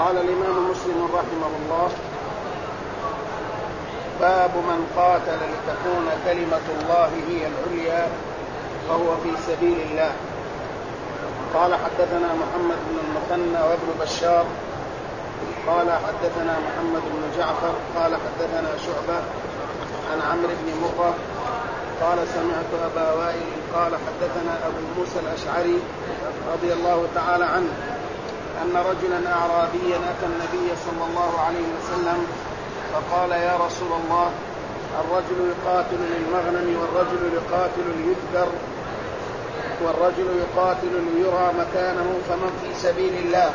قال الإمام مسلم رحمه الله: باب من قاتل لتكون كلمة الله هي العليا فهو في سبيل الله. قال حدثنا محمد بن المثنى وابن بشار قال حدثنا محمد بن جعفر قال حدثنا شعبة عن عمرو بن مرة قال سمعت أبا وائل قال حدثنا أبو موسى الأشعري رضي الله تعالى عنه أن رجلا أعرابيا أتى النبي صلى الله عليه وسلم فقال: يا رسول الله، الرجل يقاتل للمغنم والرجل يقاتل ليذكر والرجل يقاتل ليرى مكانه فمن في سبيل الله؟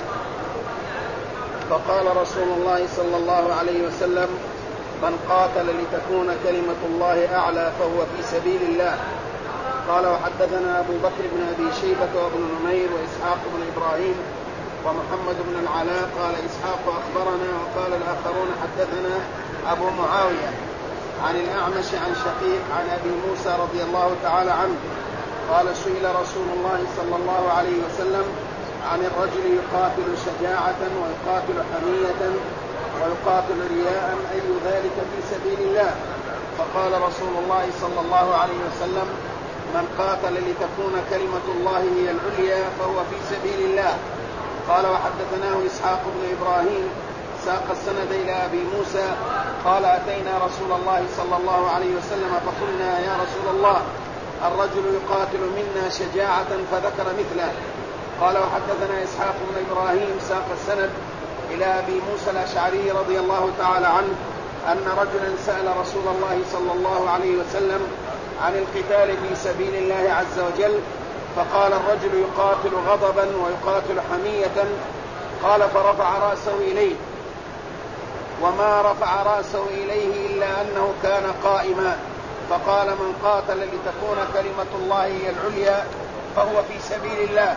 فقال رسول الله صلى الله عليه وسلم: من قاتل لتكون كلمة الله أعلى فهو في سبيل الله. قال: وحدثنا أبو بكر بن أبي شيبة وابن نمير وإسحاق بن إبراهيم ومحمد بن العلاء قال إسحاق أخبرنا وقال الآخرون حدثنا أبو معاوية عن الأعمش عن شقيق عن أبي موسى رضي الله تعالى عنه قال: سئل رسول الله صلى الله عليه وسلم عن الرجل يقاتل شجاعة ويقاتل حمية ويقاتل رياء أي ذلك في سبيل الله؟ فقال رسول الله صلى الله عليه وسلم: من قاتل لتكون كلمة الله هي العليا فهو في سبيل الله. قال: وحدثناه إسحاق بن إبراهيم ساق السند إلى أبي موسى قال: أتينا رسول الله صلى الله عليه وسلم فقلنا: يا رسول الله، الرجل يقاتل منا شجاعة فذكر مثله. قال: وحدثنا إسحاق بن إبراهيم ساق السند إلى أبي موسى الأشعري رضي الله تعالى عنه أن رجلا سأل رسول الله صلى الله عليه وسلم عن القتال في سبيل الله عز وجل فقال: الرجل يقاتل غضبا ويقاتل حمية. قال: فرفع رأسه إليه وما رفع رأسه إليه إلا أنه كان قائما. فقال: من قاتل لتكون كلمة الله هي العليا فهو في سبيل الله.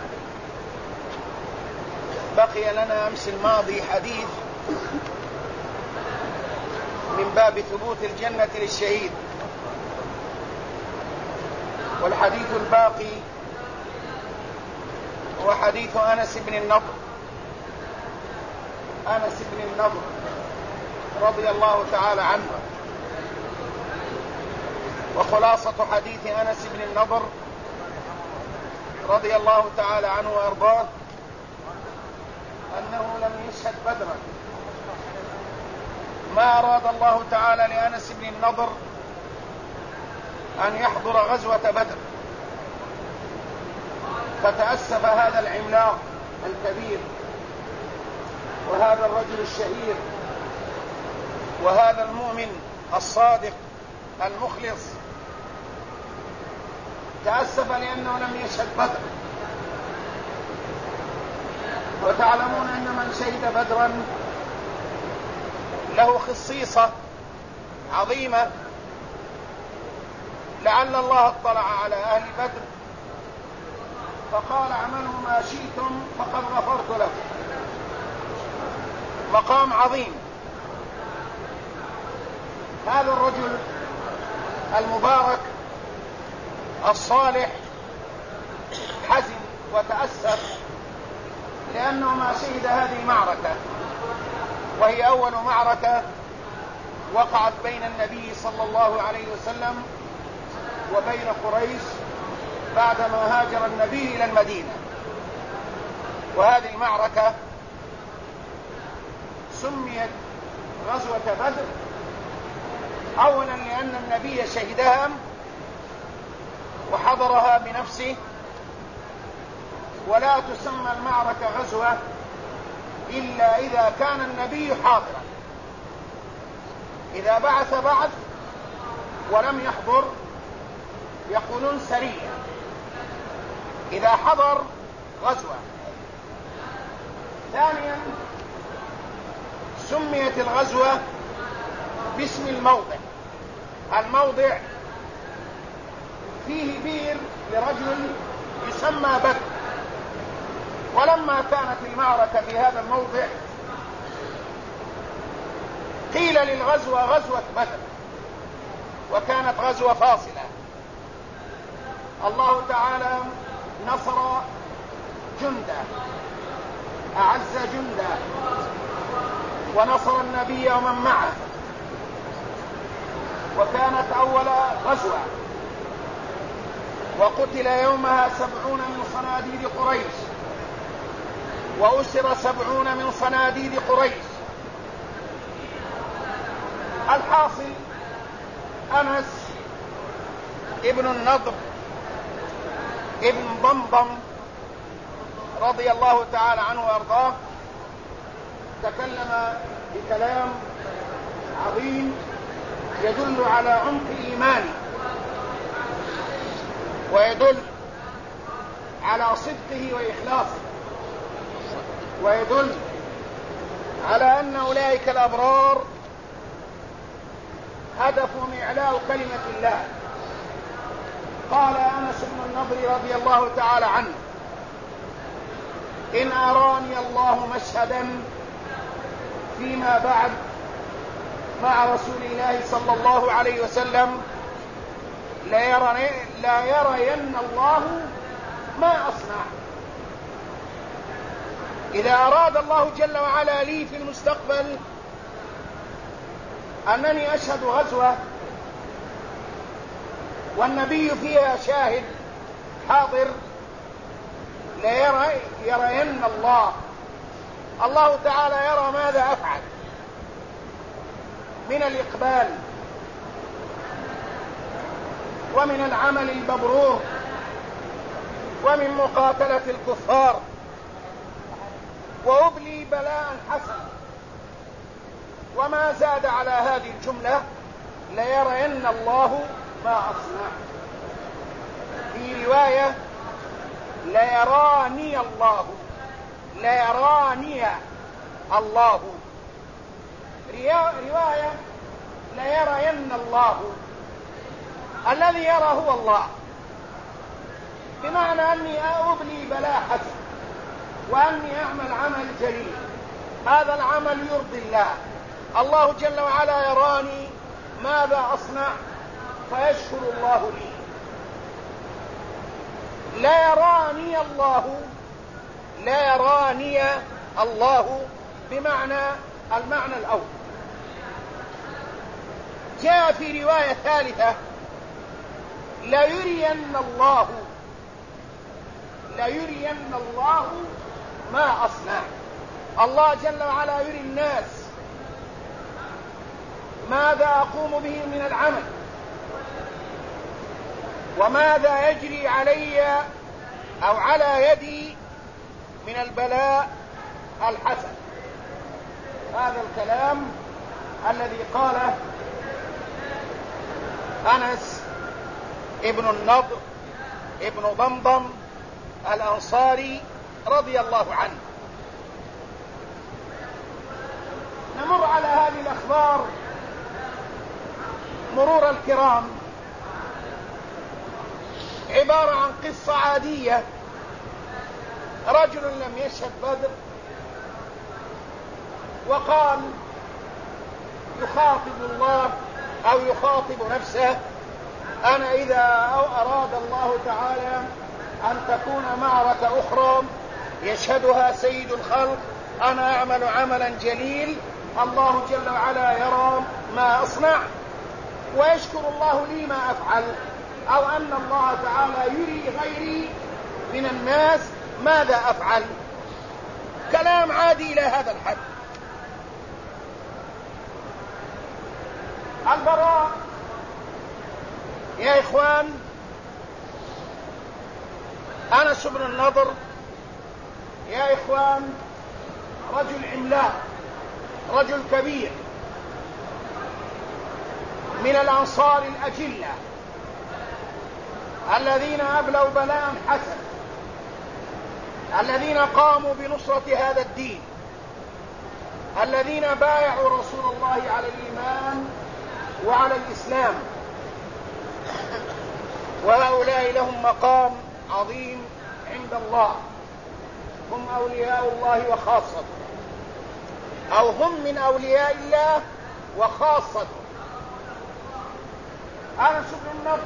بقي لنا أمس الماضي حديث من باب ثبوت الجنة للشهيد، والحديث الباقي هو حديث أنس بن النضر رضي الله تعالى عنه. وخلاصة حديث أنس بن النضر رضي الله تعالى عنه وأرضاه أنه لم يشهد بدرا. ما أراد الله تعالى لأنس بن النضر أن يحضر غزوة بدر، فتأسف هذا العملاق الكبير وهذا الرجل الشهير وهذا المؤمن الصادق المخلص، تأسف لأنه لم يشهد بدر. وتعلمون أن من شهد بدرا له خصيصة عظيمة، لعل الله اطلع على أهل بدر فقال: اعملوا ما شئتم فقد غفرت لكم. مقام عظيم. هذا الرجل المبارك الصالح حزن وتأسف لأنه ما شهد هذه المعركة، وهي أول معركة وقعت بين النبي صلى الله عليه وسلم وبين قريش بعدما هاجر النبي إلى المدينة. وهذه المعركة سميت غزوة بدر أولا لأن النبي شهدها وحضرها بنفسه، ولا تسمى المعركة غزوة إلا إذا كان النبي حاضرا. إذا بعث بعث ولم يحضر يقولون سرية، إذا حضر غزوة. ثانيا سميت الغزوة باسم الموضع. الموضع فيه بير لرجل يسمى بدر، ولما كانت المعركة في هذا الموضع قيل للغزوة غزوة بدر، وكانت غزوة فاصلة. الله تعالى نصر جندا، أعز جندا، ونصر النبي ومن معه، وكانت أول غزوة، وقتل يومها 70 من صناديد قريش، وأسر 70 من صناديد قريش. الحاصل أنس ابن النضر ابن ضمضم رضي الله تعالى عنه وأرضاه تكلم بكلام عظيم يدل على عمق إيمانه، ويدل على صدقه وإخلاصه، ويدل على أن أولئك الأبرار هدفهم إعلاء كلمة الله. قال أنس بن النضر رضي الله تعالى عنه: إن أراني الله مشهدا فيما بعد مع رسول الله صلى الله عليه وسلم لا يرين الله ما أصنع. إذا أراد الله جل وعلا لي في المستقبل أنني أشهد غزوة والنبي فيها شاهد حاضر، لا يرين الله تعالى يرى ماذا أفعل من الإقبال ومن العمل المبرور ومن مقاتلة الكفار، وأبلي بلاء حسنا. وما زاد على هذه الجملة: ليرين الله ما أصنع. في رواية: ليراني الله، ليراني الله. رواية: ليرين الله. الذي يرى هو الله، بمعنى أني أبلي بلاء حسن، وأني أعمل عمل جليل، هذا العمل يرضي الله. الله جل وعلا يراني ماذا أصنع فيشكر الله لي. لا يراني الله، لا يراني الله بمعنى المعنى الأول. جاء في رواية ثالثة: لا يرين الله، لا يرين الله ما أصنع. الله جل وعلا يري الناس ماذا أقوم به من العمل، وماذا يجري علي أو على يدي من البلاء الحسن. هذا الكلام الذي قاله أنس ابن النضر ابن ضمضم الأنصاري رضي الله عنه. نمر على هذه الأخبار مرور الكرام. عبارة عن قصة عادية: رجل لم يشهد بدر وقال يخاطب الله أو يخاطب نفسه: أنا إذا أراد الله تعالى أن تكون معركة أخرى يشهدها سيد الخلق أنا أعمل عملا جليل، الله جل وعلا يرى ما أصنع ويشكر الله لي ما أفعل، أو أن الله تعالى يري غيري من الناس ماذا أفعل. كلام عادي إلى هذا الحد. البراء يا إخوان، أنس بن النضر يا إخوان رجل عملاق، رجل كبير من الأنصار الأجلة الذين أبلوا بلاء حسن، الذين قاموا بنصرة هذا الدين، الذين بايعوا رسول الله على الإيمان وعلى الإسلام، وهؤلاء لهم مقام عظيم عند الله. هم أولياء الله وخاصته، أو هم من أولياء الله وخاصته. أنس بن النضر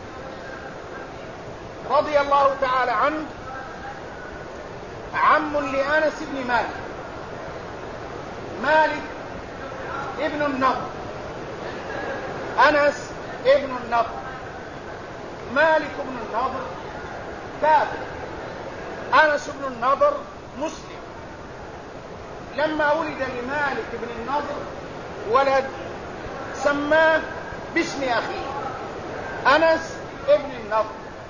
رضي الله تعالى عنه عم لأنس بن مالك. مالك ابن النضر، أنس ابن النضر. مالك ابن النضر كافر، أنس ابن النضر مسلم. لما ولد لمالك ابن النضر ولد سماه باسم أخيه أنس ابن النضر.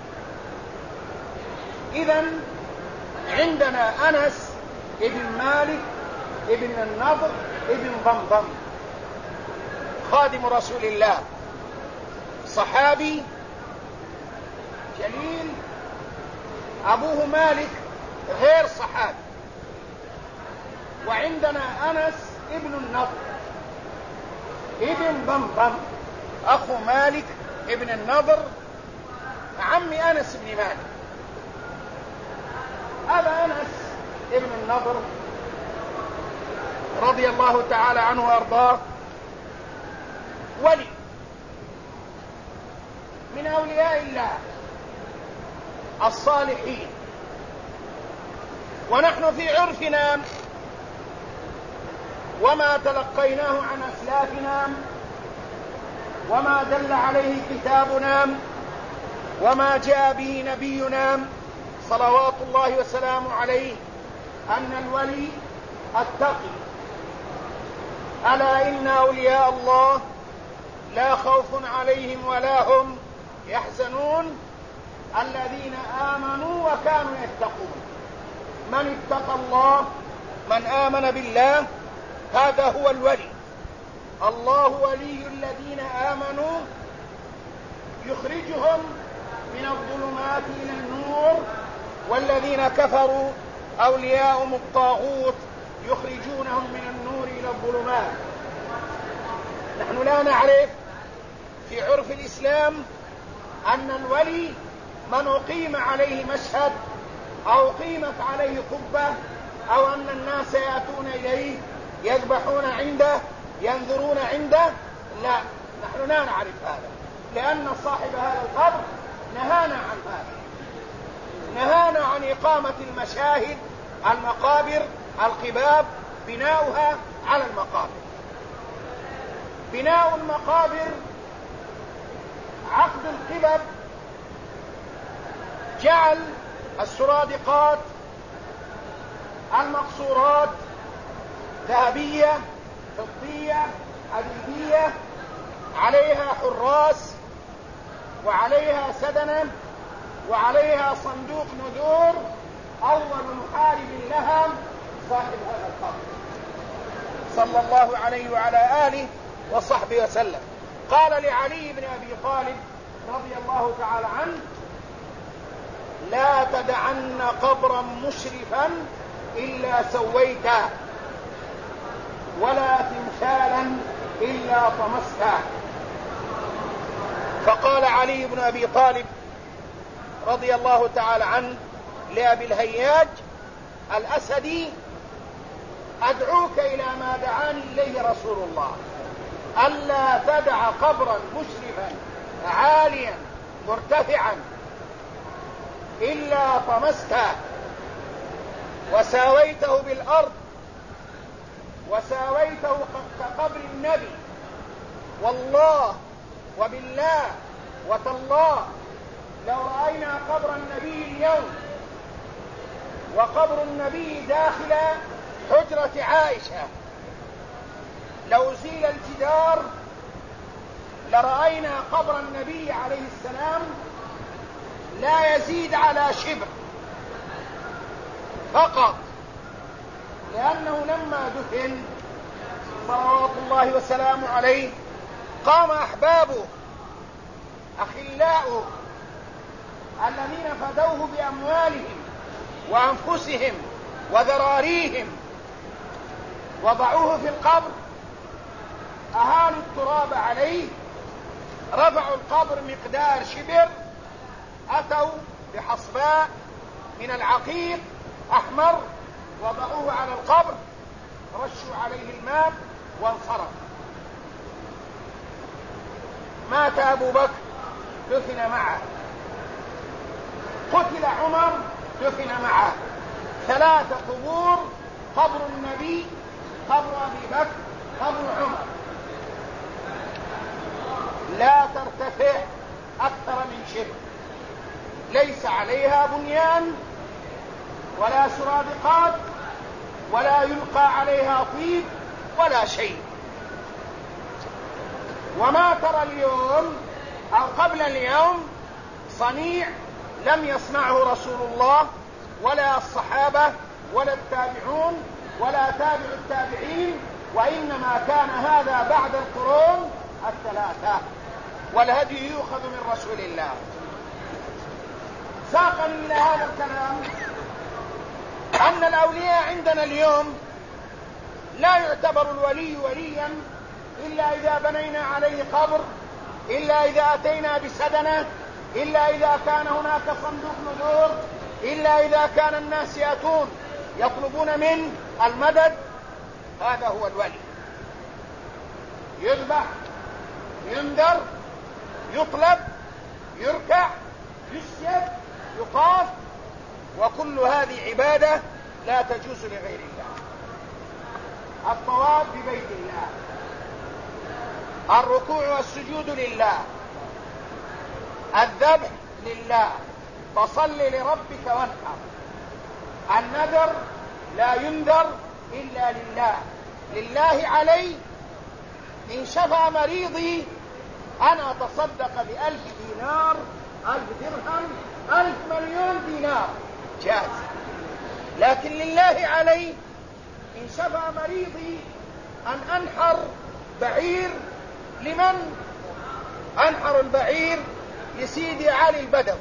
إذن عندنا أنس ابن مالك ابن النضر ابن ضمضم، خادم رسول الله، صحابي جليل. أبوه مالك غير صحابي. وعندنا أنس ابن النضر ابن ضمضم، أخو مالك ابن النضر، عم أنس بن مالك. هذا أنس ابن النضر رضي الله تعالى عنه وأرضاه ولي من أولياء الله الصالحين. ونحن في عرفنا وما تلقيناه عن أسلافنا وما دل عليه كتابنا وما جاء به نبينا صلوات الله وسلامه عليه أن الولي التقي. ألا إن أولياء الله لا خوف عليهم ولا هم يحزنون الذين آمنوا وكانوا يتقون. من اتقى الله، من آمن بالله، هذا هو الولي. الله ولي الذين آمنوا يخرجهم من الظلمات إلى النور، والذين كفروا أولياءهم الطاغوت يخرجونهم من النور إلى الظلمات. نحن لا نعرف في عرف الإسلام أن الولي من أقيم عليه مشهد أو قيمت عليه قبة أو أن الناس يأتون إليه يذبحون عنده ينظرون عنده. لا، نحن لا نعرف هذا، لأن صاحب هذا القبر نهانا عن هذا، نهانا عن إقامة المشاهد، المقابر، القباب، بناؤها على المقابر. بناء المقابر، عقد القبب، جعل السرادقات، المقصورات، ذهبية، فضية، حديدية، عليها حراس وعليها سدنة وعليها صندوق نذور. أول محارب لها صاحب هذا القبر صلى الله عليه وعلى آله وصحبه وسلم. قال لعلي بن أبي طالب رضي الله تعالى عنه: لا تدعن قبرا مشرفا إلا سويته، ولا تمثالا إلا طمسته. فقال علي بن أبي طالب رضي الله تعالى عنه لأبي الهياج الأسدي: أدعوك إلى ما دعاني إليه رسول الله، ألا تدع قبرا مشرفا عاليا مرتفعا إلا طمسته وساويته بالأرض وساويته كقبر النبي. والله وبالله وتالله لو رأينا قبر النبي اليوم وقبر النبي داخل حجرة عائشة، لو زيل الجدار لرأينا قبر النبي عليه السلام لا يزيد على شبر فقط، لأنه لما دفن صلوات الله وسلامه عليه قام أحبابه أخلاؤه الذين فدوه بأموالهم وأنفسهم وذراريهم وضعوه في القبر، أهالوا التراب عليه، رفعوا القبر مقدار شبر، أتوا بحصباء من العقيق أحمر وضعوه على القبر، رشوا عليه الماء وانصرف. مات أبو بكر دفن معه، قتل عمر دفن معه. 3 قبور: قبر النبي قبر أبي بكر، قبر عمر، لا ترتفع أكثر من شبر، ليس عليها بنيان ولا سرادقات ولا يلقى عليها طيب ولا شيء. وما ترى اليوم أو قبل اليوم صنيع لم يصنعه رسول الله ولا الصحابة ولا التابعون ولا تابع التابعين، وإنما كان هذا بعد القرون الثلاثة، والهدي يؤخذ من رسول الله. ساقني إلى هذا الكلام أن الأولياء عندنا اليوم لا يعتبر الولي وليا إلا إذا بنينا عليه قبر، إلا إذا أتينا بسدنة، إلا إذا كان هناك صندوق نذور، إلا إذا كان الناس يأتون يطلبون من المدد. هذا هو الولي، يذبح، ينذر، يطلب، يركع، يسجد، يطاف، وكل هذه عبادة لا تجوز لغير الله. الطواف ببيت الله، الركوع والسجود لله، الذبح لله، فصل لربك وانحر. النذر لا ينذر إلا لله. لله علي إن شفى مريضي أن أتصدق ب1000 دينار، 1000 درهم، 1000 مليون دينار، جاز. لكن لله علي إن شفى مريضي أن أنحر بعير. لمن؟ أنحر البعير لسيدي علي البدوي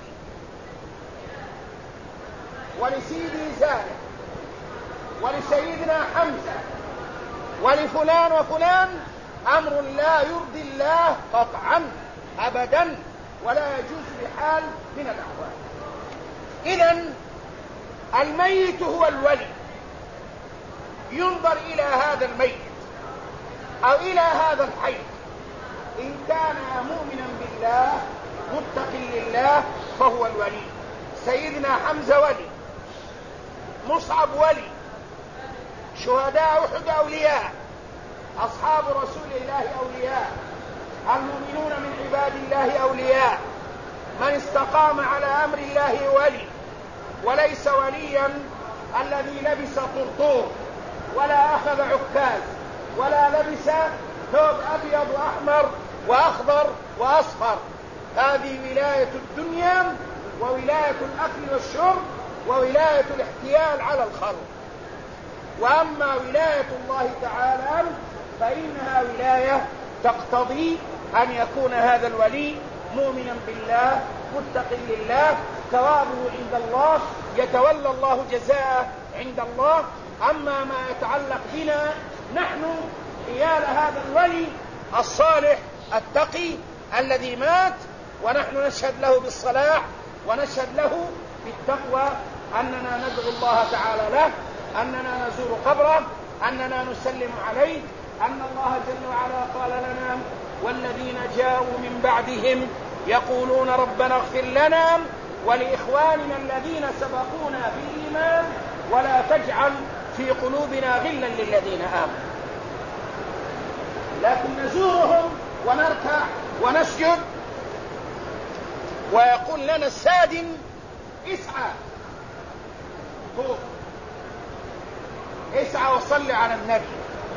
ولسيدي زاهد ولسيدنا حمزة ولفلان وفلان. أمر لا يرضي الله قطعا أبدا، ولا يجوز بحال من الأحوال. إذن الميت هو الولي، ينظر إلى هذا الميت أو إلى هذا الحي، إن كان مؤمنا بالله متق لله فهو الولي. سيدنا حمزة ولي، مصعب ولي، شهداء أحد أولياء، أصحاب رسول الله أولياء، المؤمنون من عباد الله أولياء. من استقام على أمر الله ولي، وليس وليا الذي لبس طرطور ولا أخذ عكاز ولا لبس ثوب أبيض وأحمر وأخضر وأصفر. هذه ولاية الدنيا وولاية الأكل والشرب وولاية الاحتيال على الخلق. وأما ولاية الله تعالى فإنها ولاية تقتضي أن يكون هذا الولي مؤمنا بالله متق لله، ثوابه عند الله، يتولى الله جزاءه عند الله. أما ما يتعلق بنا نحن حيال هذا الولي الصالح التقي الذي مات، ونحن نشهد له بالصلاح ونشهد له بالتقوى، أننا ندعو الله تعالى له، أننا نزور قبره، أننا نسلم عليه، أن الله جل وعلا قال لنا: والذين جاءوا من بعدهم يقولون ربنا اغفر لنا ولإخواننا الذين سبقونا بالإيمان ولا تجعل في قلوبنا غلا للذين آمنوا. لكن نزورهم ونركع ونسجد، ويقول لنا السادن: اسعى قوم، اسعى وصل على النبي،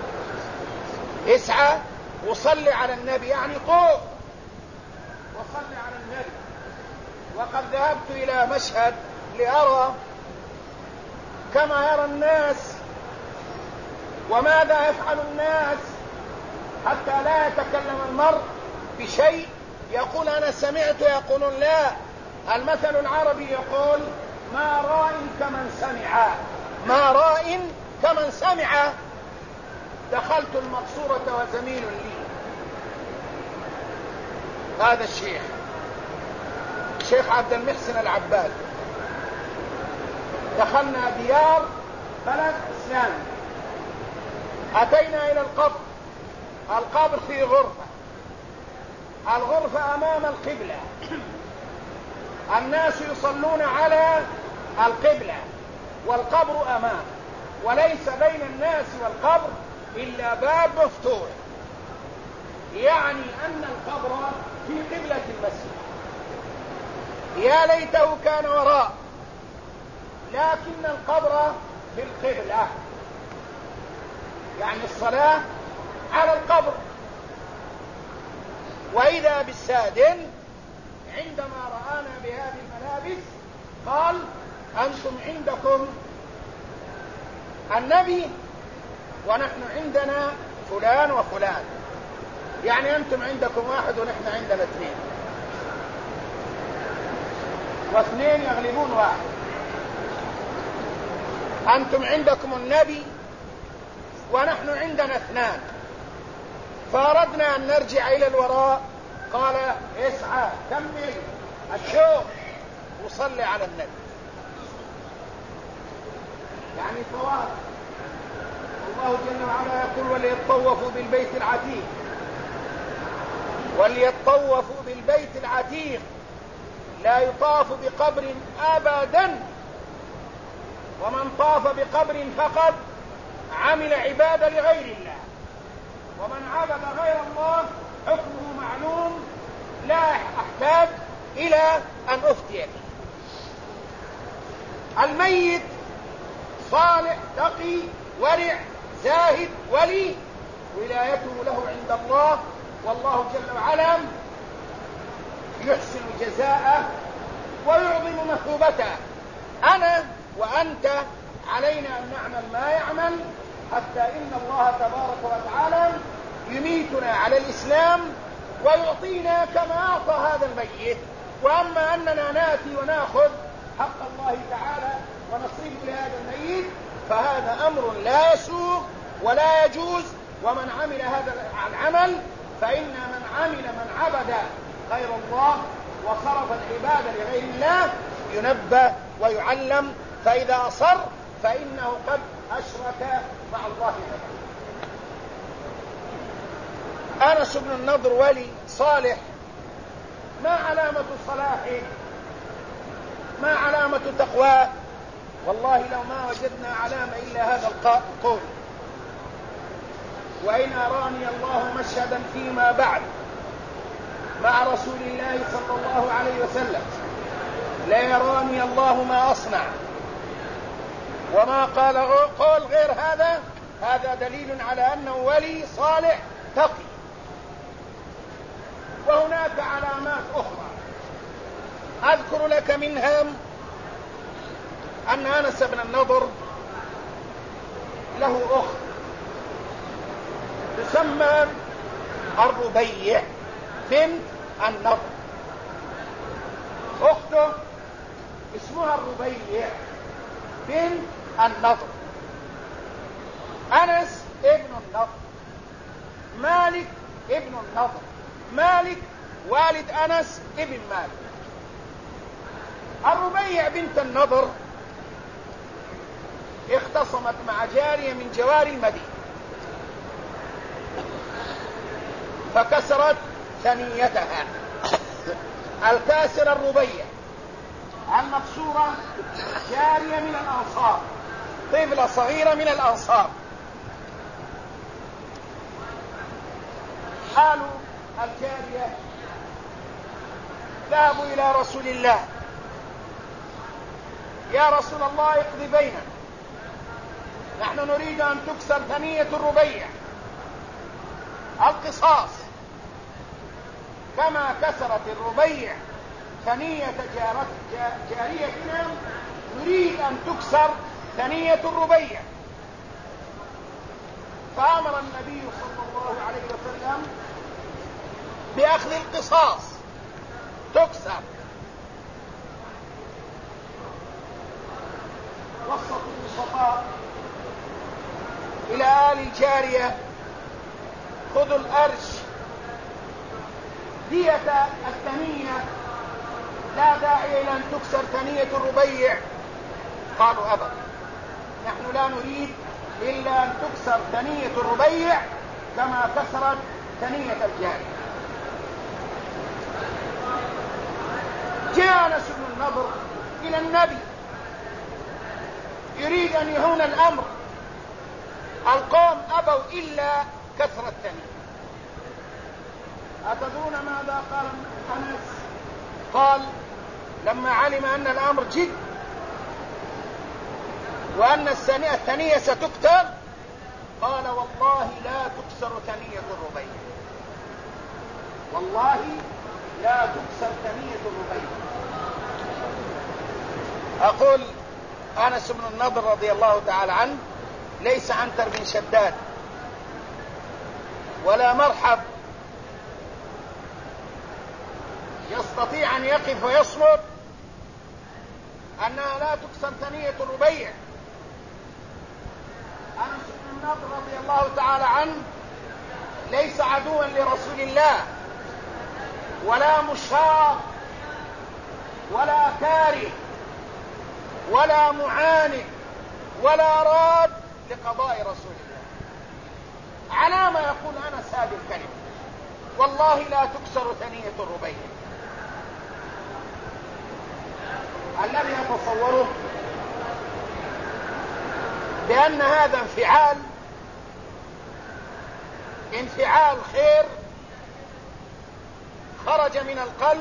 اسعى وصل على النبي، يعني قوم وصل على النبي. وقد ذهبت إلى مشهد لأرى كما يرى الناس وماذا يفعل الناس، حتى لا يتكلم المرء بشيء يقول أنا سمعت. يقولون لا، المثل العربي يقول: ما راء كمن سمع، ما راء كمن سمع. دخلت المقصورة وزميل لي، هذا الشيخ عبد المحسن العباد. دخلنا ديار بلد إسلامي، أتينا إلى القبر في غرفة، الغرفة أمام القبلة، الناس يصلون على القبلة والقبر أمام، وليس بين الناس والقبر إلا باب مفتوح، يعني أن القبر في قبلة المسجد. يا ليته كان وراء، لكن القبر في القبلة، يعني الصلاة على القبر. وإذا بالسادن عندما رآنا بهذه الملابس قال: أنتم عندكم النبي ونحن عندنا فلان وفلان، يعني أنتم عندكم واحد ونحن عندنا اثنين، واثنين يغلبون واحد. أنتم عندكم النبي ونحن عندنا اثنان، فأردنا أن نرجع إلى الوراء. قال: اسعى كمل الشوق وصلي على النبي، يعني طواف. الله جل وعلا يقول: وليطوفوا بالبيت العتيق، وليطوفوا بالبيت العتيق، لا يطاف بقبر أبدا، ومن طاف بقبر فقد عمل عبادة لغير الله، ومن عبد غير الله حكمه معلوم، لا أحتاج إلى أن أفتي. الميت صالح تقي ورع زاهد ولي، ولايته له عند الله، والله جل وعلا يحسن جزاءه ويعظم مثوبته. أنا وأنت علينا أن نعمل ما يعمل، حتى إن الله تبارك وتعالى يميتنا على الإسلام ويعطينا كما أعطى هذا الميت. وأما أننا نأتي ونأخذ حق الله تعالى ونصيب لهذا الميت فهذا أمر لا يسوغ ولا يجوز. ومن عمل هذا العمل فإن من عبد غير الله وصرف العبادة لغير الله ينبه ويعلم، فإذا أصر فإنه قد أشرك مع الله تعالى. أنس بن النضر ولي صالح، ما علامة صلاحه؟ ما علامة تقواه؟ والله لو ما وجدنا علامة إلا هذا القول: وإن أراني الله مشهدا فيما بعد مع رسول الله صلى الله عليه وسلم لا يراني الله ما أصنع. وما قال قول غير هذا، هذا دليل على أنه ولي صالح تقي. وهناك علامات أخرى أذكر لك منها أن أنس بن النضر له أخت تسمى الربيع بنت النضر، أخته اسمها الربيع بنت النضر. أنس ابن النضر، مالك ابن النضر، مالك والد أنس ابن مالك. الربيع بنت النضر اختصمت مع جارية من جوار المدينة فكسرت ثنيتها. الكاسر الربيع، المكسورة جارية من الأنصار، طفلة صغيرة من الأنصار. قالوا الجارية ذهبوا إلى رسول الله: يا رسول الله اقضي بيننا، نحن نريد أن تكسر ثنية الربيع، القصاص، كما كسرت الربيع ثنية جاريتنا نريد أن تكسر ثنية الربيع. فأمر النبي صلى الله عليه وسلم بأخذ القصاص تكسر. وسطوا الوسطاء إلى آل الجارية: خذوا الأرش دية الثنية، لا داعي إلى أن تكسر ثنية الربيع. قالوا: أبدا، نحن لا نريد إلا أن تكسر ثنية الربيع كما كسرت ثنية الجارية. جاء أنس بن النضر إلى النبي يريد أن يهون الأمر. القوم أبوا إلا كثرة ثنية. أتدرون ماذا قال أنس؟ قال لما علم أن الأمر جد وأن الثنية ستكتر قال والله لا تكسر ثنية الربيع، والله لا تكسر ثنية الربيع. أقول أنس بن النضر رضي الله تعالى عنه ليس عنتر بن شداد ولا مرحب يستطيع أن يقف ويصمت أنها لا تكسر ثنية الربيع. أنس بن النضر رضي الله تعالى عنه ليس عدوا لرسول الله ولا مشاق ولا كاره ولا معاند ولا راد لقضاء رسول الله. على ما يقول أنس هذه الكلمة والله لا تكسر ثنية الربيع؟ الذي يتصوره بأن هذا انفعال خير خرج من القلب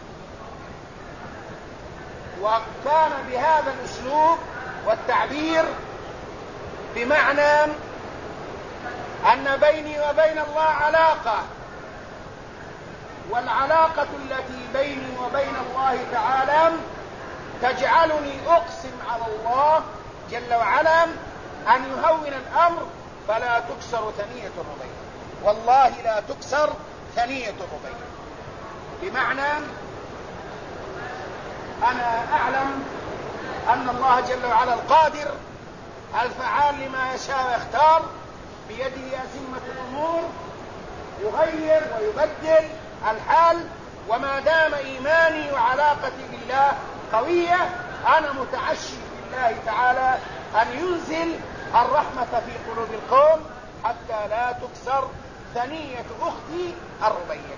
وكان بهذا الأسلوب والتعبير بمعنى أن بيني وبين الله علاقة، والعلاقة التي بيني وبين الله تعالى تجعلني أقسم على الله جل وعلا أن يهون الأمر فلا تكسر ثنية الربيع، والله لا تكسر ثنية الربيع. بمعنى أنا أعلم أن الله جل وعلا القادر الفعال لما يشاء ويختار، بيده أزمة الأمور، يغير ويبدل الحال، وما دام إيماني وعلاقتي بالله قوية أنا متعشي بالله تعالى أن ينزل الرحمة في قلوب القوم حتى لا تكسر ثنية أختي الربيع.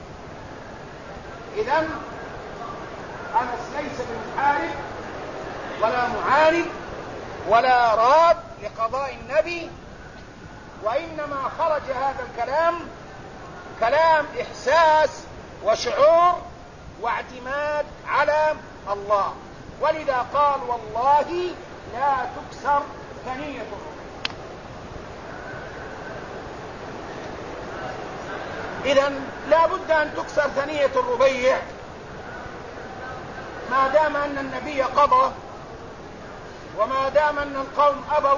إذن أنس ليس بمحارب ولا معاند ولا راد لقضاء النبي، وإنما خرج هذا الكلام كلام إحساس وشعور واعتماد على الله، ولذا قال والله لا تكسر ثنية الربيع. إذن لا بد أن تكسر ثنية الربيع ما دام أن النبي قضى وما دام أن القوم أبوا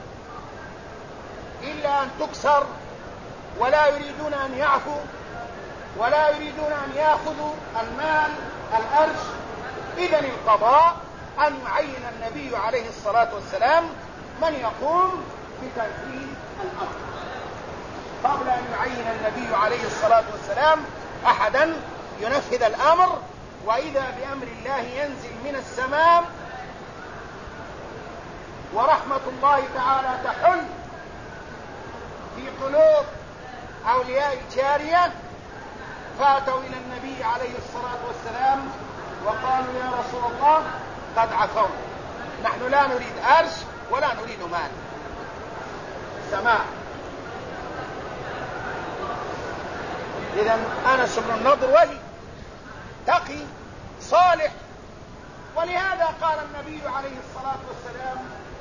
إلا أن تكسر، ولا يريدون أن يعفوا ولا يريدون أن يأخذوا المال الأرش. إذن القضاء أن يعين النبي عليه الصلاة والسلام من يقوم بتنفيذ الأمر، قبل أن يعين النبي عليه الصلاة والسلام أحدا ينفذ الأمر. وإذا بأمر الله ينزل من السماء ورحمة الله تعالى تحل في قلوب أولياء الجارية، فاتوا إلى النبي عليه الصلاة والسلام وقالوا يا رسول الله قد عفونا، نحن لا نريد أرش ولا نريد مال، سماء. إذن أنس بن النضر ولي تقي صالح، ولهذا قال النبي عليه الصلاة والسلام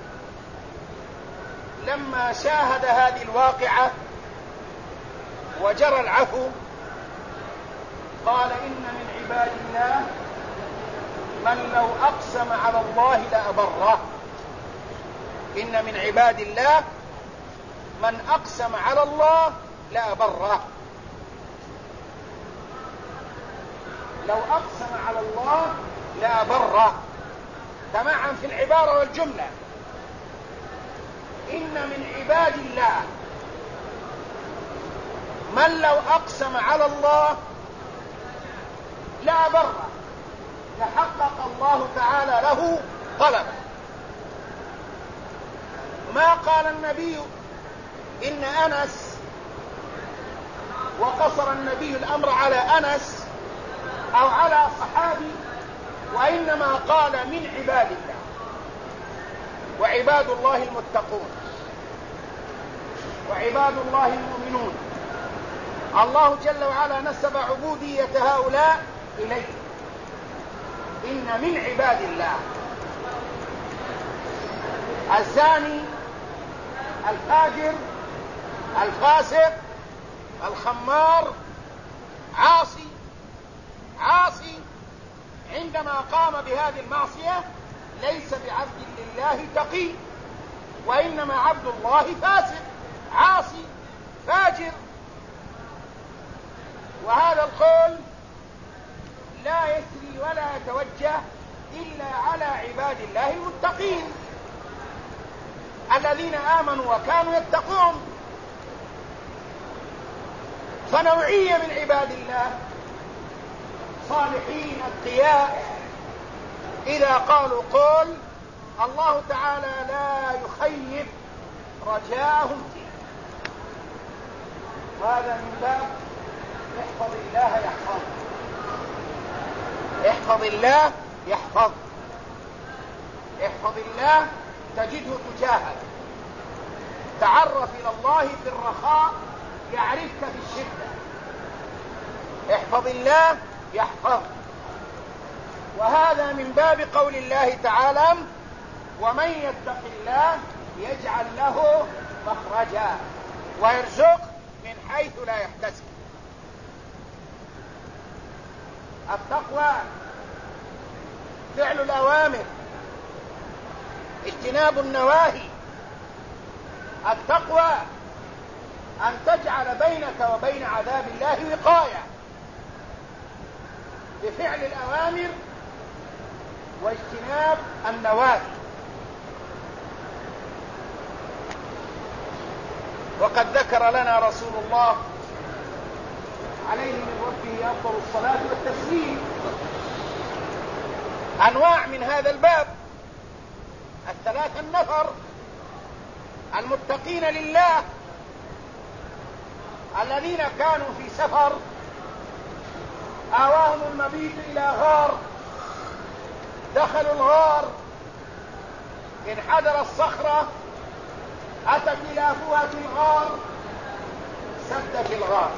لما شاهد هذه الواقعة وجرى العفو قال إن من عباد الله من لو أقسم على الله لأبره. إن من عباد الله من أقسم على الله لأبره. لو أقسم على الله لأبره، تمعن في العبارة والجملة. إن من عباد الله من لو أقسم على الله لأبره، لحقق الله تعالى له طلبه. ما قال النبي إن أنس وقصر النبي الأمر على أنس أو على صحابي، وإنما قال من عباد الله، وعباد الله المتقون. وعباد الله المؤمنون. الله جل وعلا نسب عبودية هؤلاء إليه. إن من عباد الله الزاني، الفاجر، الفاسق، الخمار، عاصي عندما قام بهذه المعصية ليس بعبد لله تقي، وإنما عبد الله فاسق عاصي فاجر. وهذا القول لا يسري ولا يتوجه إلا على عباد الله المتقين الذين آمنوا وكانوا يتقون. فنوعية من عباد الله صالحين أتقياء إذا قالوا قول الله تعالى لا يخيب رجاءهم فيه. هذا من باب احفظ الله يحفظ، احفظ الله يحفظ، احفظ الله تجده تجاهك، تعرف إلى الله في الرخاء يعرفك في الشدة. احفظ الله يحفظ. وهذا من باب قول الله تعالى ومن يتق الله يجعل له مخرجا ويرزق من حيث لا يحتسب. التقوى فعل الأوامر، اجتناب النواهي. التقوى أن تجعل بينك وبين عذاب الله وقاية بفعل الأوامر واجتناب النواهي. وقد ذكر لنا رسول الله عليه من ربه أفضل الصلاة والتسليم أنواع من هذا الباب. الثلاثة النفر المتقين لله الذين كانوا في سفر آواهم المبيت إلى غار، دخلوا الغار، انحدر الصخرة، أتت إلى فوهة الغار، سدت الغار.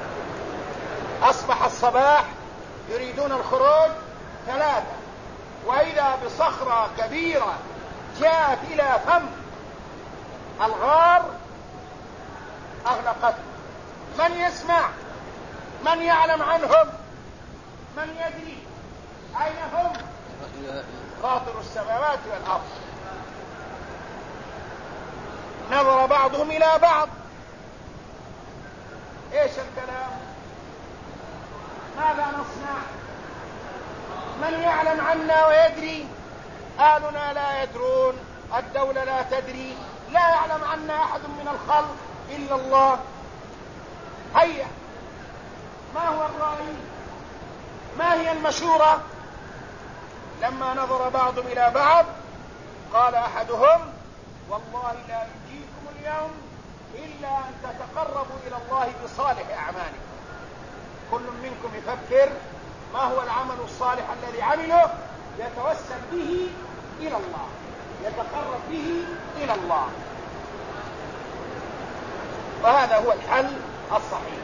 أصبح الصباح يريدون الخروج ثلاثة، وإذا بصخرة كبيرة جاءت إلى فم الغار أغلقته. من يسمع؟ من يعلم عنهم؟ من يدري أين هم؟ فاطر السماوات والأرض. نظر بعضهم إلى بعض، إيش الكلام؟ ماذا نصنع؟ من يعلم عنا ويدري؟ أهلنا لا يدرون، الدولة لا تدري، لا يعلم عنا أحد من الخلق إلا الله. هيا، ما هو الرأي؟ ما هي المشورة؟ لما نظر بعضهم إلى بعض قال أحدهم والله لا ينجيكم اليوم إلا أن تتقربوا إلى الله بصالح أعمالكم. كل منكم يفكر ما هو العمل الصالح الذي عمله يتوسل به إلى الله، يتقرب به إلى الله. وهذا هو الحل الصحيح.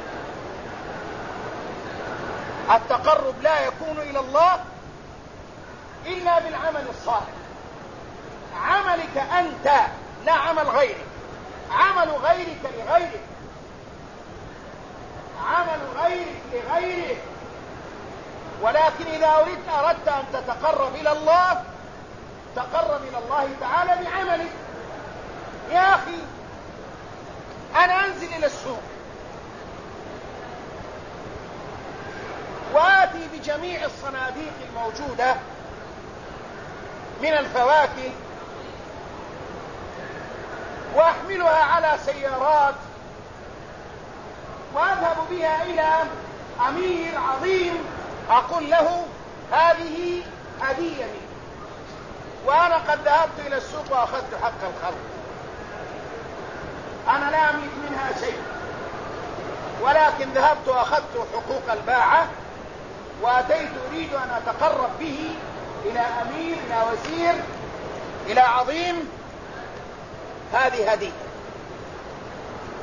التقرب لا يكون إلى الله إلا بالعمل الصالح. عملك أنت لا عمل غيرك، عمل غيرك لغيرك، عمل غيرك لغيرك. ولكن إذا أردت أن تتقرب إلى الله تقرب إلى الله تعالى بعملك. يا أخي أنا أنزل إلى السوق وآتي بجميع الصناديق الموجودة من الفواكه وأحملها على سيارات وأذهب بها إلى أمير عظيم أقول له هذه هدية مني وأنا قد ذهبت إلى السوق وأخذت حق الخلق، أنا لا أملك منها شيء، ولكن ذهبت وأخذت حقوق الباعة وأتيت أريد أن أتقرب به إلى أمير، إلى وزير، إلى عظيم. هذه هدية.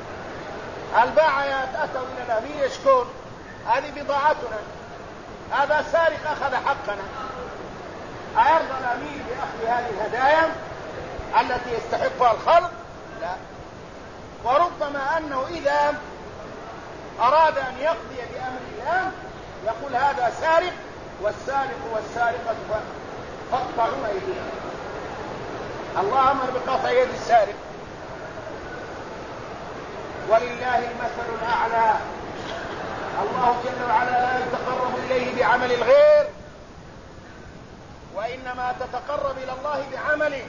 الباعة أتوا إلى الأمير يشكون هذه بضاعتنا، هذا سارق أخذ حقنا، أيرضى الأمير بأخذ هذه الهدايا التي يستحقها الخلق؟ لا. وربما أنه إذا أراد أن يقضي بأمر الله يقول هذا سارق والسارق والسارقة فاقطعوا أيديهم. الله أمر بقطع يد السارق. ولله المثل الأعلى. الله جل وعلا لا يتقرب إليه بعمل الغير، وإنما تتقرب إلى الله بعمله.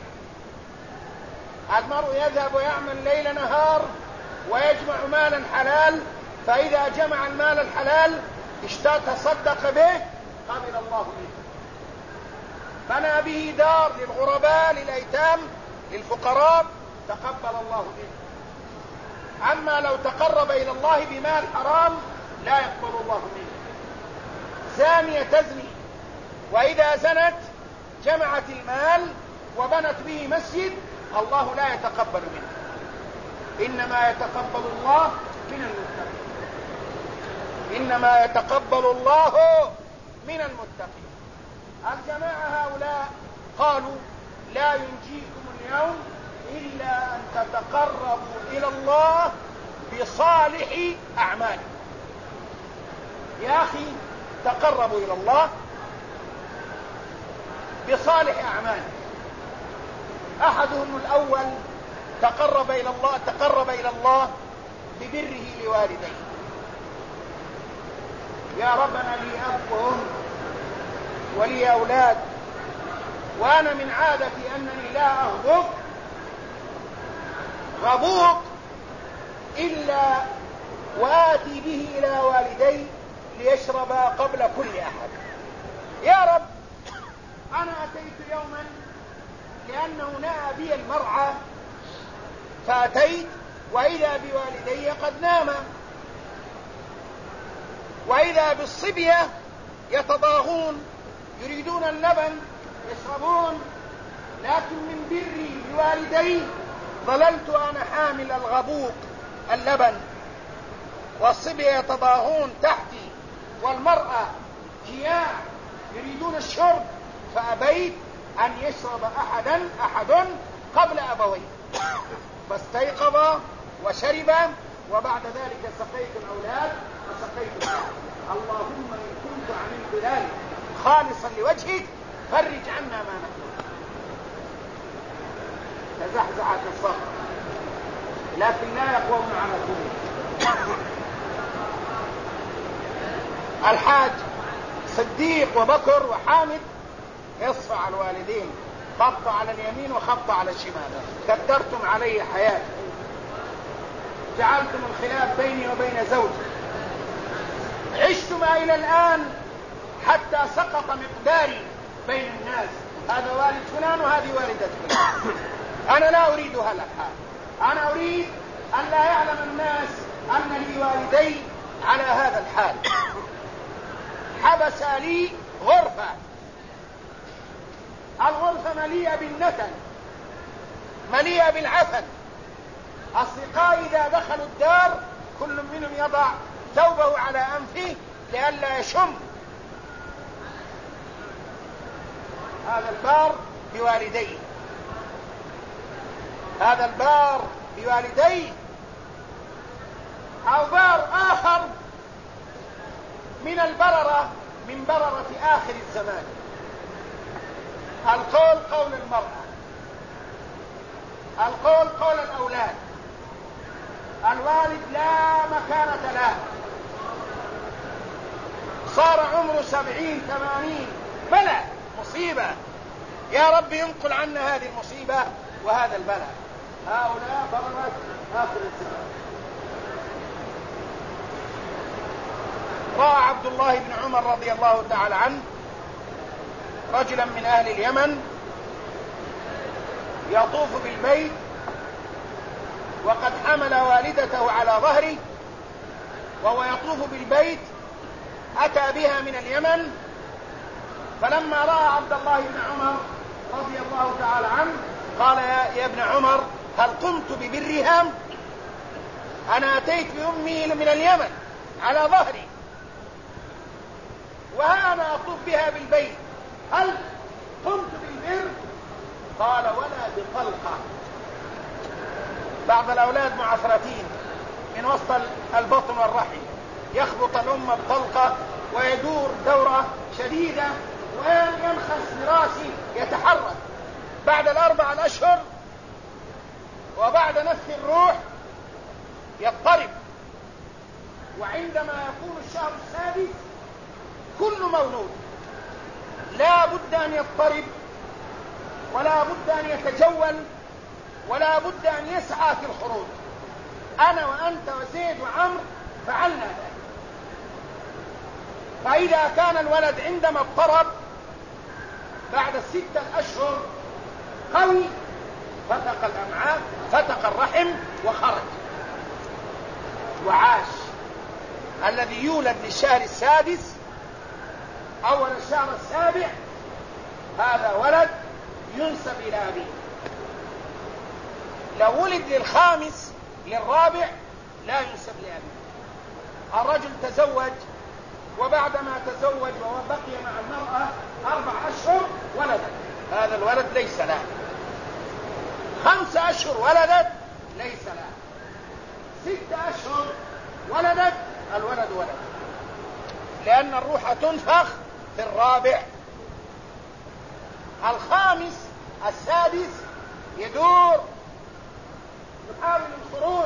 المرء يذهب ويعمل ليل نهار ويجمع مالا حلال، فإذا جمع المال الحلال تصدق به قبل الله به، بنى به دار للغرباء للأيتام للفقراء تقبل الله به. أما لو تقرب إلى الله بمال حرام لا يقبل الله منه. زانية تزني، وإذا زنت جمعت المال وبنت به مسجد، الله لا يتقبل منه، إنما يتقبل الله من المتقين. إنما يتقبل الله من المتقين. الجماعة هؤلاء قالوا لا ينجيكم اليوم إلا أن تتقربوا إلى الله بصالح أعمالكم. يا أخي تقربوا إلى الله بصالح أعمالكم. أحدهم الأول تقرب إلى الله ببره لوالديه. يا ربنا لي أب وأم ولي أولاد، وأنا من عادتي أنني لا غبوق إلا وآتي به إلى والدي ليشربا قبل كل أحد. يا رب أنا أتيت يوما لأنه نأى بي المرعى فأتيت وإذا بوالدي قد ناما، وإذا بالصبية يتضاغون يريدون اللبن يشربون، لكن من بري بوالدي ظللت أنا حامل الغبوق اللبن، والصبية يتضاغون تحتي، والمرأة جياع يريدون الشرب، فأبيت أن يشرب أحد قبل أبويه، فاستيقظ وشرب، وبعد ذلك سقيت الأولاد وسقيت الأهل. اللهم إن كنت عملت ذلك خالصا لوجهك فرج عنا ما نحن. تزحزحت الصخر لكن لا يقومون على الظلم. الحاج صديق وبكر وحامد يصفع الوالدين، خبط على اليمين وخبط على الشمال، كدرتم علي حياتي، جعلتم الخلاف بيني وبين زوجي، عشتما إلى الآن حتى سقط مقداري بين الناس، هذا والد فلان وهذه والدة فلان. أنا لا أريد هذا الحال، أنا أريد أن لا يعلم الناس أن لي والدي على هذا الحال. حبس لي غرفة، الغرفة مليئة بالنتن مليئة بالعفن. أصدقائي إذا دخلوا الدار كل منهم يضع ثوبه على أنفه لئلا يشم. هذا البار بوالديه، هذا البار بوالديه. أو بار آخر من البررة، من بررة آخر الزمان. القول قول المرأة، القول قول الأولاد، الوالد لا مكانة له، صار عمره 70 80 بلى، مصيبة. يا رب ينقل عنا هذه المصيبة وهذا البلاء. هؤلاء بررت آخر الزمان. رأى عبد الله بن عمر رضي الله تعالى عنه رجلا من أهل اليمن يطوف بالبيت وقد حمل والدته على ظهره وهو يطوف بالبيت، أتى بها من اليمن. فلما رأى عبد الله بن عمر رضي الله تعالى عنه قال يا ابن عمر هل قمت ببرها؟ أنا أتيت بأمي من اليمن على ظهري وها أنا أطوف بها بالبيت، هل قمت بالبر؟ قال ولا بطلقة. بعض الأولاد معفرتين من وسط البطن والرحم، يخبط الأم بطلقة ويدور دورة شديدة وينخس براسه يتحرك. بعد 4 أشهر وبعد نفخ الروح يضطرب. وعندما يكون الشهر السادس كل مولود لا بد أن يضطرب ولا بد أن يتجول ولا بد أن يسعى في الخروج. أنا وأنت وزيد وعمر فعلنا ذلك. فإذا كان الولد عندما اضطرب بعد 6 أشهر قوي، فتق الأمعاء، فتق الرحم وخرج وعاش. الذي يولد للشهر السادس أول الشهر السابع هذا ولد ينسب إلى أبيه. لو ولد للخامس للرابع لا ينسب لأبيه. الرجل تزوج وبعدما تزوج وبقي مع المرأة 4 أشهر ولدت، هذا الولد ليس له. 5 أشهر ولدت ليس له. 6 أشهر ولدت الولد ولد، لأن الروح تنفخ في الرابع. الخامس السادس يدور يحاول الخروج.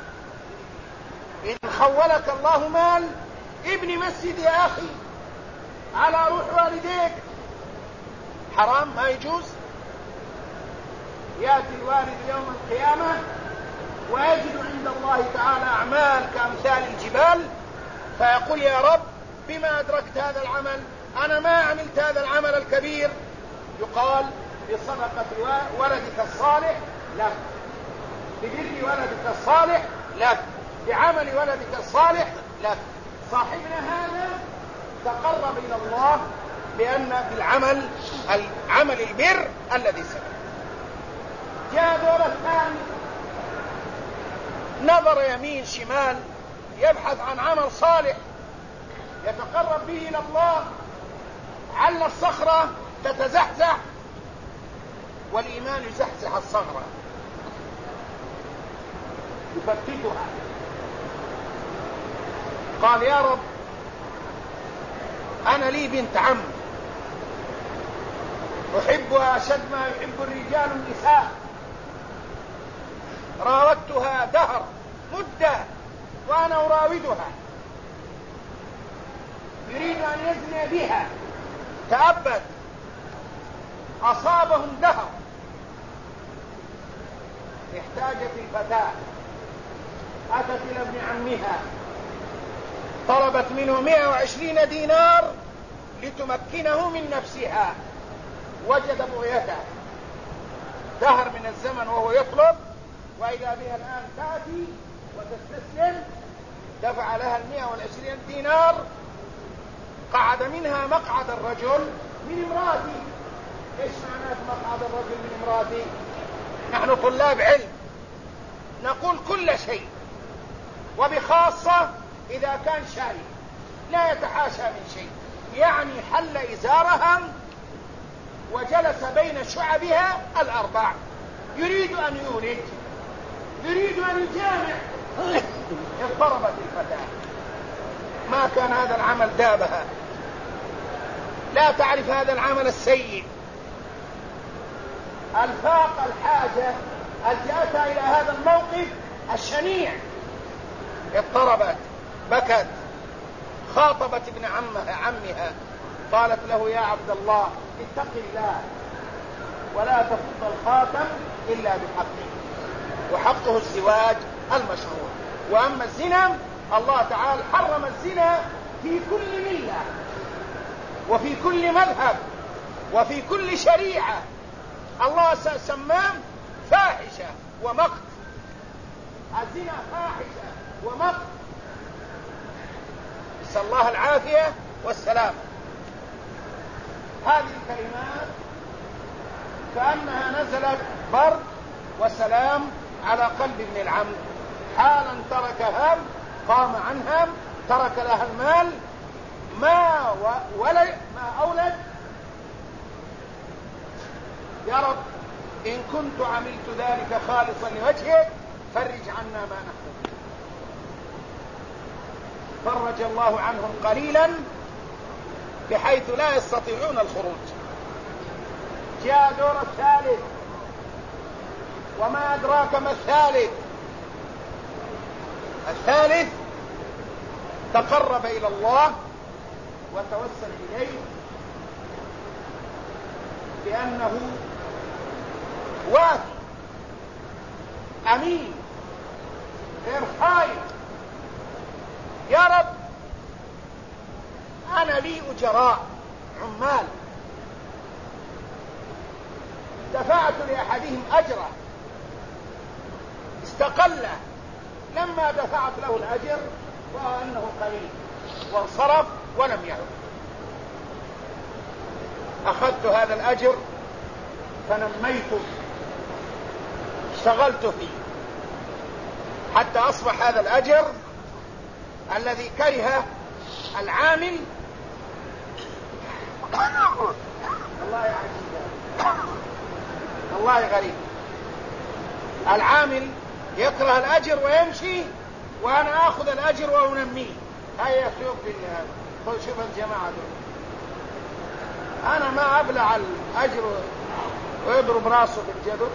إن خولك الله مال ابن مسجد يا أخي على روح والديك، حرام ما يجوز. يأتي الوالد يوم القيامة ويجد عند الله تعالى أعمال كأمثال الجبال، فيقول يا رب بما أدركت هذا العمل؟ أنا ما عملت هذا العمل الكبير. يقال بصدقة ولدك الصالح لك، ببر ولدك الصالح لك، بعمل ولدك الصالح لك. صاحبنا هذا تقرب إلى الله بأن بالعمل عمل البر الذي سبق. جاء دور الثاني نظر يمين شمال يبحث عن عمل صالح يتقرب به إلى الله، عل الصخرة تتزحزح والإيمان يزحزح الصخرة يفتتها. قال يا رب أنا لي بنت عم أحبها أشد ما يحب الرجال النساء، راودتها دهر مدة وأنا أراودها، يريد أن يزني بها، تأبد، أصابهم دهر. احتاجت الفتاة، أتت إلى ابن عمها طلبت منه 120 دينار لتمكنه من نفسها. وجد بغيته، دهر من الزمن وهو يطلب، وإذا بها الآن تأتي وتستسلم. دفع لها 120 دينار، قعد منها مقعد الرجل من امرأتي. ايش معنى مقعد الرجل من امرأتي؟ نحن طلاب علم نقول كل شيء، وبخاصة إذا كان شاري لا يتحاشى من شيء. يعني حل إزارها وجلس بين شعبها الأربع، يريد أن يولد، يريد أن يجامع. اضطربت الفتاة، ما كان هذا العمل دابها، لا تعرف هذا العمل السيء. الفاق الحاجة ألجأتها إلى هذا الموقف الشنيع. اضطربت، بكت، خاطبت ابن عمها قالت له يا عبد الله اتق الله ولا تفض الخاتم إلا بحقه، وحقه الزواج المشروع. وأما الزنا الله تعالى حرم الزنا في كل ملة وفي كل مذهب وفي كل شريعة. الله سماه فاحشة ومقت، الزنا فاحشة ومقت، نسأل الله العافية والسلام. هذه الكلمات كأنها نزلت برد وسلام على قلب ابن العم، حالا ترك قام عنها ترك لها المال ما أولد. يا رب إن كنت عملت ذلك خالصا لوجهك فرج عنا ما نحن. فرج الله عنهم قليلا بحيث لا يستطيعون الخروج. جاء دور الثالث، وما أدراك ما الثالث. الثالث تقرب إلى الله وتوسل إليه بأنه واثق أمين غير خايف. يا رب أنا لي أجراء عمال دفعت لأحدهم أجره استقل، لما دفعت له الأجر رأى أنه قليل وانصرف ولم يعد. أخذت هذا الأجر فنميته اشتغلت فيه حتى أصبح هذا الأجر الذي كره العامل. الله يعجب، الله غريب. العامل يكره الأجر ويمشي، وأنا أخذ الأجر وأنميه. هيا شوف هذا، خذ شوف الجماعة دول، أنا ما أبلع الأجر ويضرب راسه في الجبل،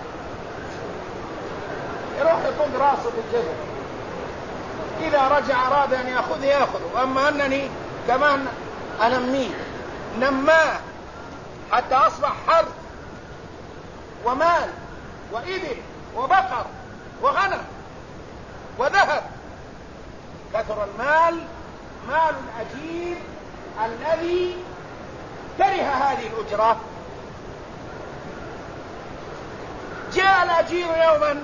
يروح يطق راسه في الجبل. إذا رجع أراد أن يأخذه، أما أنني كمان أنميه نماه حتى أصبح حرث ومال وإبل وبقر وغنم وذهب. كثر المال، مال الأجير الذي كره هذه الأجرة. جاء الأجير يوما: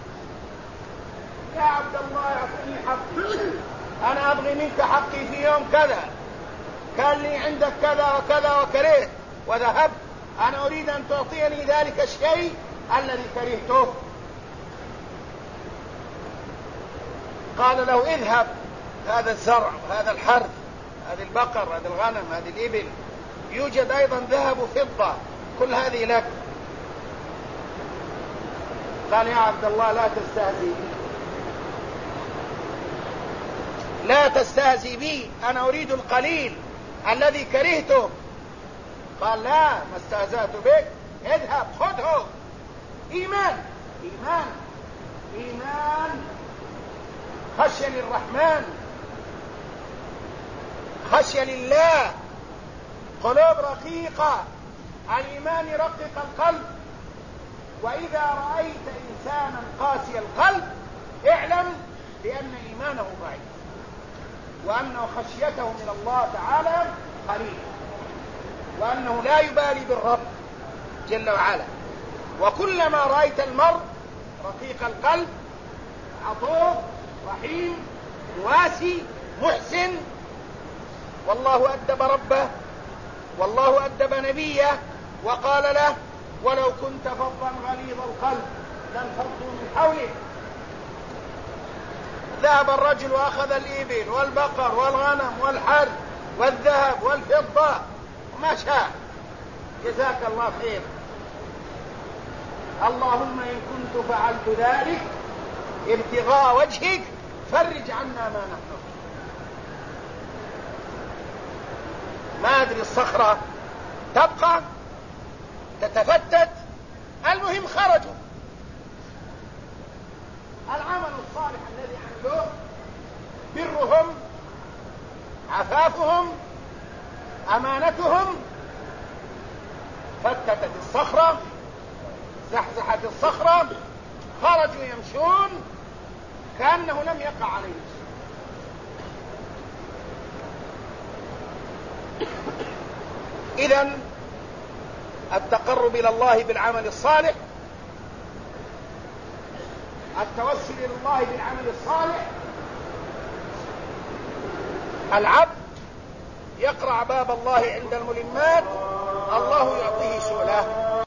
يا عبد الله أعطني حقي، أنا أبغي منك حقي في يوم كذا، كان لي عندك كذا وكذا وكرهت وذهبت، أنا أريد أن تعطيني ذلك الشيء الذي كرهته. قال له: اذهب، هذا الزرع، هذا الحرث، هذه البقر، هذا الغنم، هذه الإبل، يوجد أيضا ذهب وفضة، كل هذه لك. قال: يا عبد الله لا تستهزئ بي، لا تستهزئ بي، أنا أريد القليل الذي كرهته. قال: لا، ما استهزأت بك، اذهب خذه. إيمان إيمان إيمان، خشية للرحمن، خشية لله، قلوب رقيقة. الإيمان يرقق القلب. وإذا رأيت إنسانا قاسي القلب اعلم بأن إيمانه ضعيف، وأنه خشيته من الله تعالى قليلة، وأنه لا يبالي بالرب جل وعلا. وكلما رأيت المرء رقيق القلب عطوف رحيم واسي محسن، والله أدب ربه، والله أدب نبيه وقال له: ولو كنت فظا غليظ القلب لانفضوا من حولك. ذهب الرجل وأخذ الإبل والبقر والغنم والحرث والذهب والفضة وما شاء. جزاك الله خير، اللهم إن كنت فعلت ذلك ابتغاء وجهك فرج عنا ما نحن. ما أدري الصخرة تبقى تتفتت، المهم خرجوا. العمل الصالح الذي عملوه برهم، عفافهم، أمانتهم، فتتت الصخرة، زحزحت الصخرة، خرجوا يمشون كأنه لم يقع عليهم. إذن التقرب إلى الله بالعمل الصالح، التوسل إلى الله بالعمل الصالح. العبد يقرع باب الله عند الملمات، الله يعطيه سؤله.